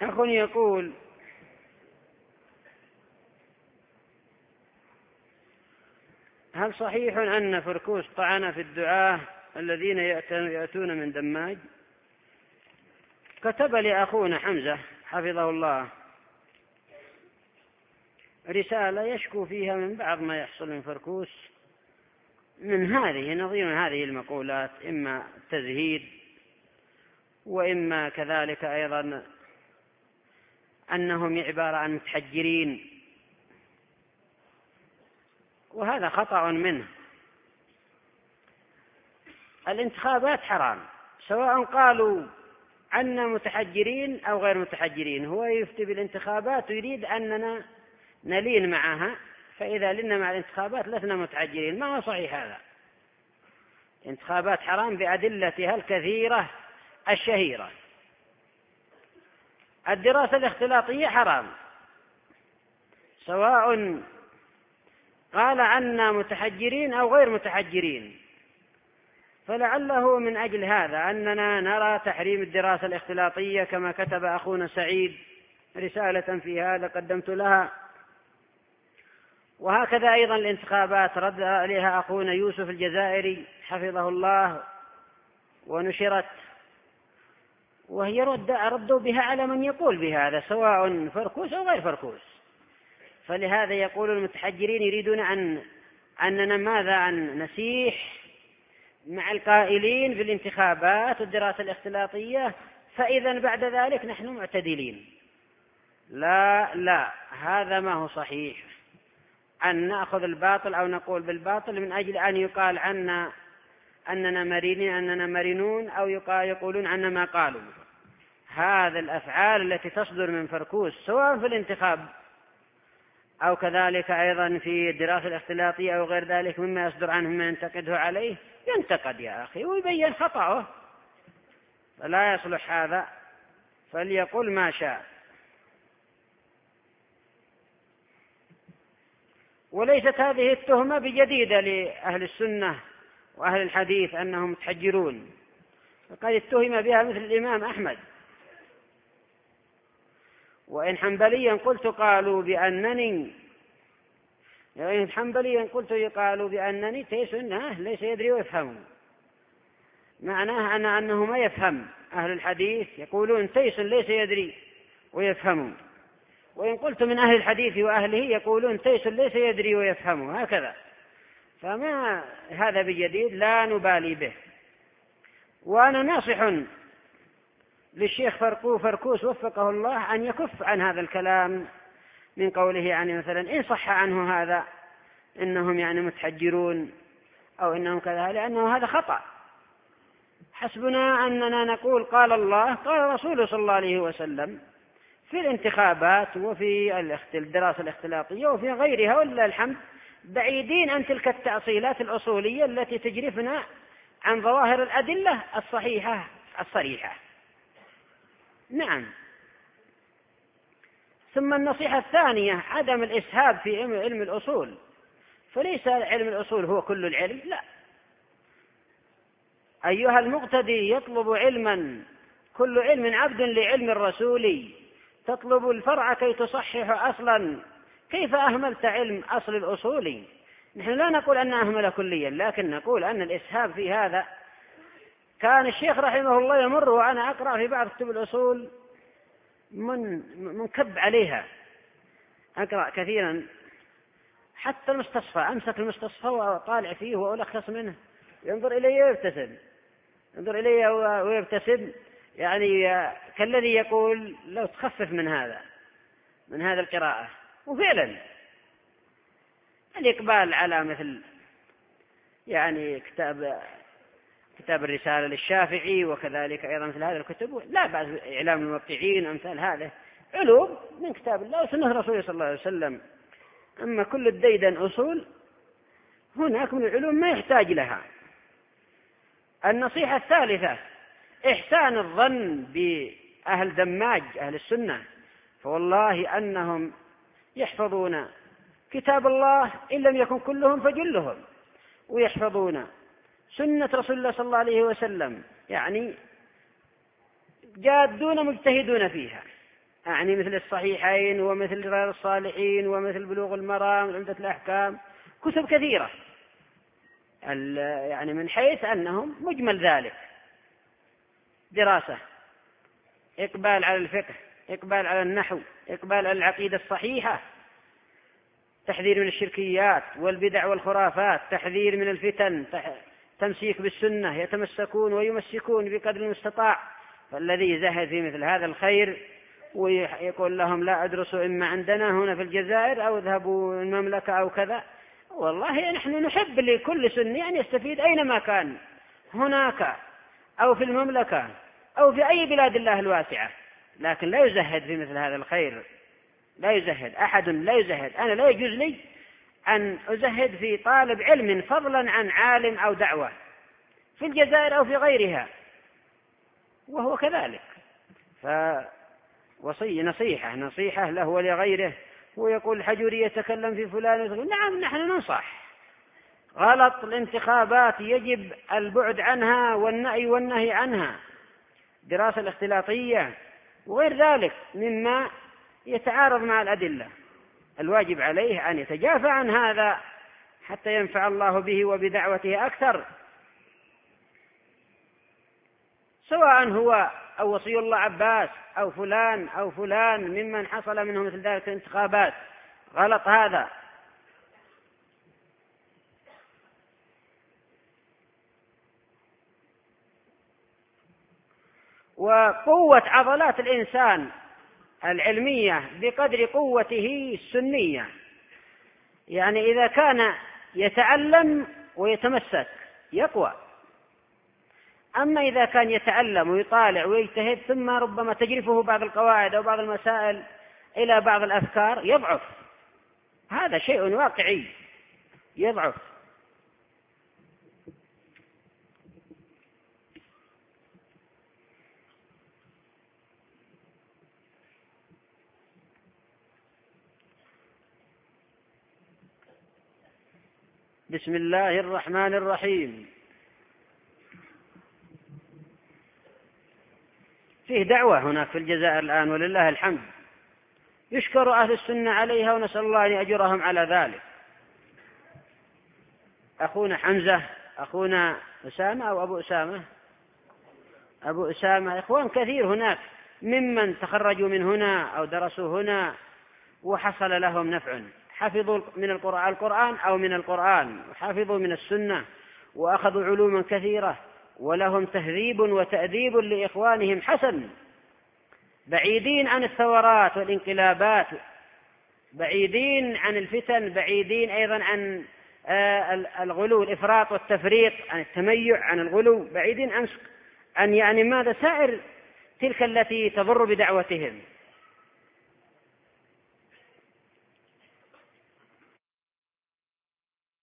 أخ يقول: هل صحيح أن فركوس طعن في الدعاة الذين يأتون من دماج؟ كتب لأخونا حمزة حفظه الله رسالة يشكو فيها من بعض ما يحصل من فركوس من نظير هذه المقولات، إما تزهيد، وإما كذلك أيضا أنهم عبارة عن متحجرين، وهذا خطأ منه. الانتخابات حرام، سواء قالوا عنا متحجرين أو غير متحجرين. هو يفتي بالانتخابات ويريد أننا نلين معها، فإذا لنا مع الانتخابات لسنا متحجرين. ما هو صحيح هذا. الانتخابات حرام بأدلتها الكثيرة الشهيرة. الدراسة الاختلاطية حرام، سواء قال عنا متحجرين أو غير متحجرين. فلعله من أجل هذا أننا نرى تحريم الدراسة الاختلاطية، كما كتب أخونا سعيد رسالة في هذا قدمت لها. وهكذا أيضا الانتخابات رد عليها أخونا يوسف الجزائري حفظه الله ونشرت، وهي ردوا بها على من يقول بهذا، سواء فركوس أو غير فركوس. فلهذا يقول المتحجرين يريدون أننا ماذا أن نسيح مع القائلين في الانتخابات والدراسة الاختلاطية، فإذا بعد ذلك نحن معتدلين. لا، هذا ما هو صحيح، أن نأخذ الباطل أو نقول بالباطل من أجل أن يقال عنا أننا مرينين، أننا مرنون، أو يقولون عنا ما قالوا. هذا الأفعال التي تصدر من فركوس سواء في الانتخاب أو كذلك أيضا في الدراسة الاختلاطية أو غير ذلك مما يصدر عنه ما ينتقده عليه، ينتقد يا أخي ويبين خطأه، فلا يصلح هذا، فليقول ما شاء. وليست هذه التهمة بجديدة لأهل السنة وأهل الحديث أنهم متحجرون، فقد اتهم بها مثل الإمام أحمد. وإن حنبليا قلت قالوا بأنني تيس ليس يدري ويفهم. معناه أنه ما يفهم. أهل الحديث يقولون تيس ليس يدري ويفهم، وإن قلت من أهل الحديث وأهله يقولون تيس ليس يدري ويفهم، هكذا. فما هذا بجديد، لا نبالي به. وأنا ناصح للشيخ فركوس وفقه الله أن يكف عن هذا الكلام من قوله يعني مثلا إن صح عنه هذا إنهم يعني متحجرون أو إنهم كذا، لأنه هذا خطأ. حسبنا أننا نقول قال الله قال رسوله صلى الله عليه وسلم في الانتخابات وفي الدراسة الاختلاطية وفي غيرها، ولله الحمد، بعيدين عن تلك التأصيلات الأصولية التي تجرفنا عن ظواهر الأدلة الصحيحة الصريحة. نعم. ثم النصيحة الثانية عدم الإسهاب في علم الأصول، فليس علم الأصول هو كل العلم، لا. أيها المقتدي يطلب علما، كل علم عبد لعلم الرسول، تطلب الفرع كي تصحح أصلا، كيف أهملت علم أصل الأصول؟ نحن لا نقول أن أهمل كليا، لكن نقول أن الإسهاب في هذا كان الشيخ رحمه الله يمر وأنا أقرأ في بعض كتب الأصول منكب عليها، أقرأ كثيرا حتى المستصفى، أمسك المستصفى وطالع فيه وألخص منه، ينظر إلي ويبتسم، يعني كالذي يقول لو تخفف من هذا القراءة. وفعلا الإقبال على مثل يعني كتاب الرسالة للشافعي، وكذلك أيضا مثل هذه الكتب، لا بأس، إعلام الموقعين، أمثال هذا علوم من كتاب الله وسنة رسوله صلى الله عليه وسلم. أما كل الديدن أصول، هناك من العلوم ما يحتاج لها. النصيحة الثالثة إحسان الظن بأهل دماج أهل السنة، فوالله أنهم يحفظون كتاب الله إن لم يكن كلهم فجلهم، ويحفظون سنة رسول الله صلى الله عليه وسلم، يعني جادون مجتهدون فيها. أعني مثل الصحيحين ومثل رياض الصالحين ومثل بلوغ المرام وعمدة الأحكام، كتب كثيرة، يعني من حيث أنهم مجمل ذلك دراسة، إقبال على الفقه، إقبال على النحو، إقبال على العقيدة الصحيحة، تحذير من الشركيات والبدع والخرافات، تحذير من الفتن، تمسيك بالسنة، يتمسكون ويمسكون بقدر المستطاع. فالذي يزهد في مثل هذا الخير ويقول لهم لا أدرسوا إما عندنا هنا في الجزائر أو اذهبوا المملكة أو كذا، والله نحن نحب لكل سني أن يستفيد أينما كان، هناك أو في المملكة أو في أي بلاد الله الواسعة، لكن لا يزهد في مثل هذا الخير، لا يزهد أحد، لا يزهد. أنا لا يجوز لي أن أزهد في طالب علم فضلا عن عالم أو دعوة في الجزائر أو في غيرها، وهو كذلك. نصيحة له ولغيره. ويقول الحجوري يتكلم في فلان، نعم نحن ننصح، غلط الانتخابات يجب البعد عنها والنهي عنها، دراسة الاختلاطية وغير ذلك مما يتعارض مع الأدلة، الواجب عليه أن يتجافى عن هذا حتى ينفع الله به وبدعوته أكثر، سواء هو أو وصي الله عباس أو فلان ممن حصل منه مثل ذلك الانتخابات، غلط هذا. وقوة عضلات الإنسان العلمية بقدر قوته السنية، يعني إذا كان يتعلم ويتمسك يقوى، أما إذا كان يتعلم ويطالع ويجتهد ثم ربما تجرفه بعض القواعد أو بعض المسائل إلى بعض الأفكار يضعف، هذا شيء واقعي، يضعف. بسم الله الرحمن الرحيم. فيه دعوة هناك في الجزائر الآن ولله الحمد، يشكر أهل السنة عليها ونسأل الله أن يأجرهم على ذلك. أخونا حمزة، أخونا أسامة أو أبو أسامة، إخوان كثير هناك ممن تخرجوا من هنا أو درسوا هنا وحصل لهم نفع، حفظوا من القرآن أو من القرآن، وحفظوا من السنة وأخذوا علوما كثيرة، ولهم تهذيب وتأديب لإخوانهم حسن، بعيدين عن الثورات والانقلابات، بعيدين عن الفتن، بعيدين أيضا عن الغلو الإفراط والتفريط، عن التميع، عن الغلو، بعيدين عن يعني ماذا سائر تلك التي تضر بدعوتهم.